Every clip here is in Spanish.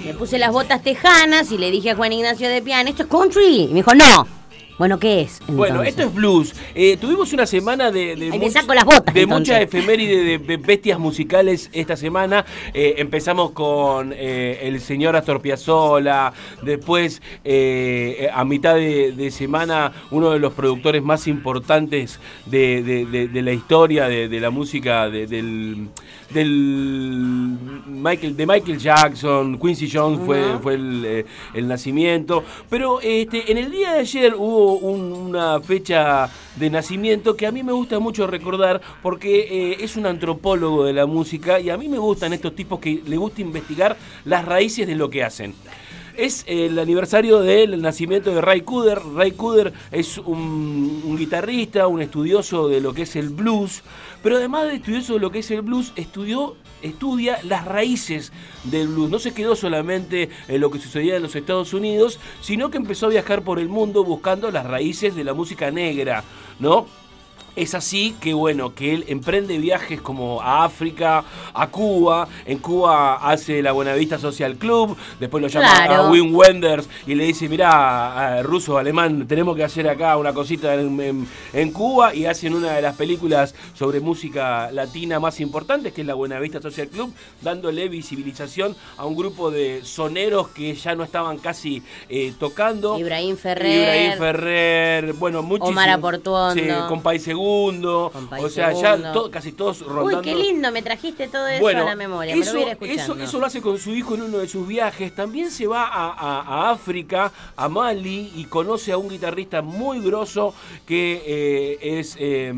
Me puse las botas tejanas y le dije a Juan Ignacio de Pian, ¿esto es country? Y me dijo, no. Bueno, ¿qué es? Entonces? Bueno, esto es blues. Tuvimos una semana me saco las botas, de entonces. muchas efemérides de bestias musicales esta semana. Empezamos con el señor Astor Piazzolla. Después, a mitad de semana, uno de los productores más importantes de la historia de la música de Michael Jackson, Quincy Jones fue el nacimiento. Pero en el día de ayer hubo una fecha de nacimiento que a mí me gusta mucho recordar porque es un antropólogo de la música y a mí me gustan estos tipos que le gusta investigar las raíces de lo que hacen. Es el aniversario del nacimiento de Ray Cooder. Ray Cooder es un guitarrista, un estudioso de lo que es el blues, pero además de estudioso de lo que es el blues, estudia las raíces del blues. No se quedó solamente en lo que sucedía en los Estados Unidos, sino que empezó a viajar por el mundo buscando las raíces de la música negra, ¿no? Es así que, bueno, que él emprende viajes como a África, a Cuba. En Cuba hace la Buenavista Social Club, después lo llama a Wim Wenders y le dice, mirá, ruso, alemán, tenemos que hacer acá una cosita en Cuba, y hacen una de las películas sobre música latina más importantes, que es la Buenavista Social Club, dándole visibilización a un grupo de soneros que ya no estaban casi tocando. Ibrahim Ferrer, bueno, muchísimos. Omar Aportuondo. Sí, Compay Segundo. O sea, ya casi todos rondando. Uy, qué lindo, me trajiste todo eso a la memoria. Eso, me lo voy a ir escuchando. Eso lo hace con su hijo en uno de sus viajes. También se va a África, a Mali, y conoce a un guitarrista muy grosso que es... ¿El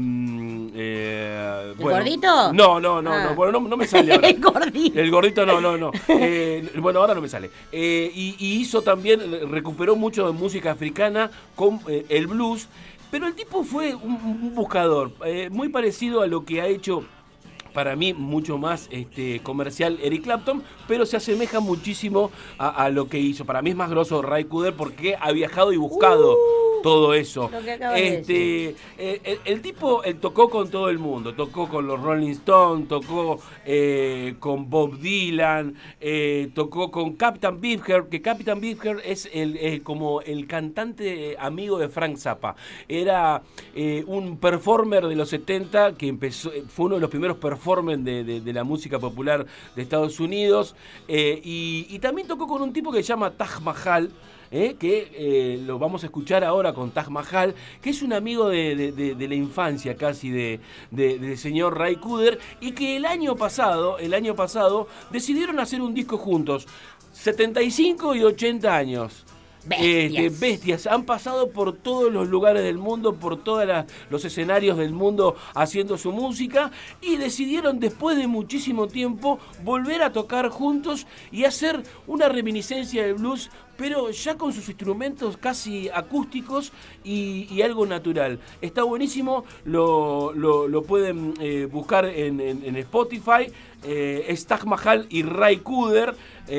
gordito? No, bueno, no me sale ahora. El gordito. El gordito no. Bueno, ahora no me sale. Y hizo también, recuperó mucho de música africana con el blues. Pero el tipo fue un buscador, muy parecido a lo que ha hecho, para mí, mucho más comercial Eric Clapton, pero se asemeja muchísimo a lo que hizo. Para mí es más grosso Ray Cooder porque ha viajado y buscado todo eso. Lo que acabas de decir. El tipo tocó con todo el mundo, tocó con los Rolling Stones, tocó con Bob Dylan, tocó con Captain Beefheart, que Captain Beefheart es como el cantante amigo de Frank Zappa. Era un performer de los 70 que fue uno de los primeros performers de la música popular de Estados Unidos, y también tocó con un tipo que se llama Taj Mahal, que lo vamos a escuchar ahora con Taj Mahal, que es un amigo de la infancia casi del señor Ray Cooder, y que el año pasado decidieron hacer un disco juntos, 75 y 80 años. Bestias. Han pasado por todos los lugares del mundo, por todos los escenarios del mundo haciendo su música, y decidieron, después de muchísimo tiempo, volver a tocar juntos y hacer una reminiscencia del blues, pero ya con sus instrumentos casi acústicos y algo natural. Está buenísimo, lo pueden buscar en Spotify. Es Taj Mahal y Ray Cooder,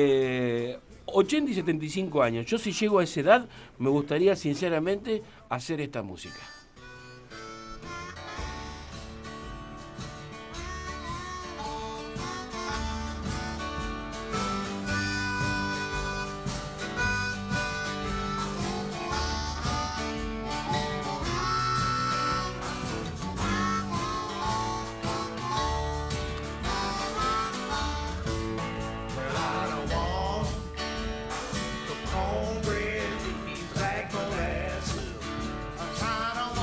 80 y 75 años. Yo, si llego a esa edad, me gustaría sinceramente hacer esta música. Cornbread, leaves like molasses. I'm trying to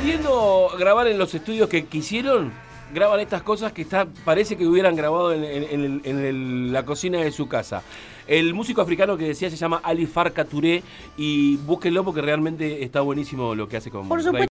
pudiendo grabar en los estudios que quisieron, graban estas cosas que parece que hubieran grabado en la cocina de su casa. El músico africano que decía se llama Ali Farka Touré y búsquenlo porque realmente está buenísimo lo que hace con Por supuesto.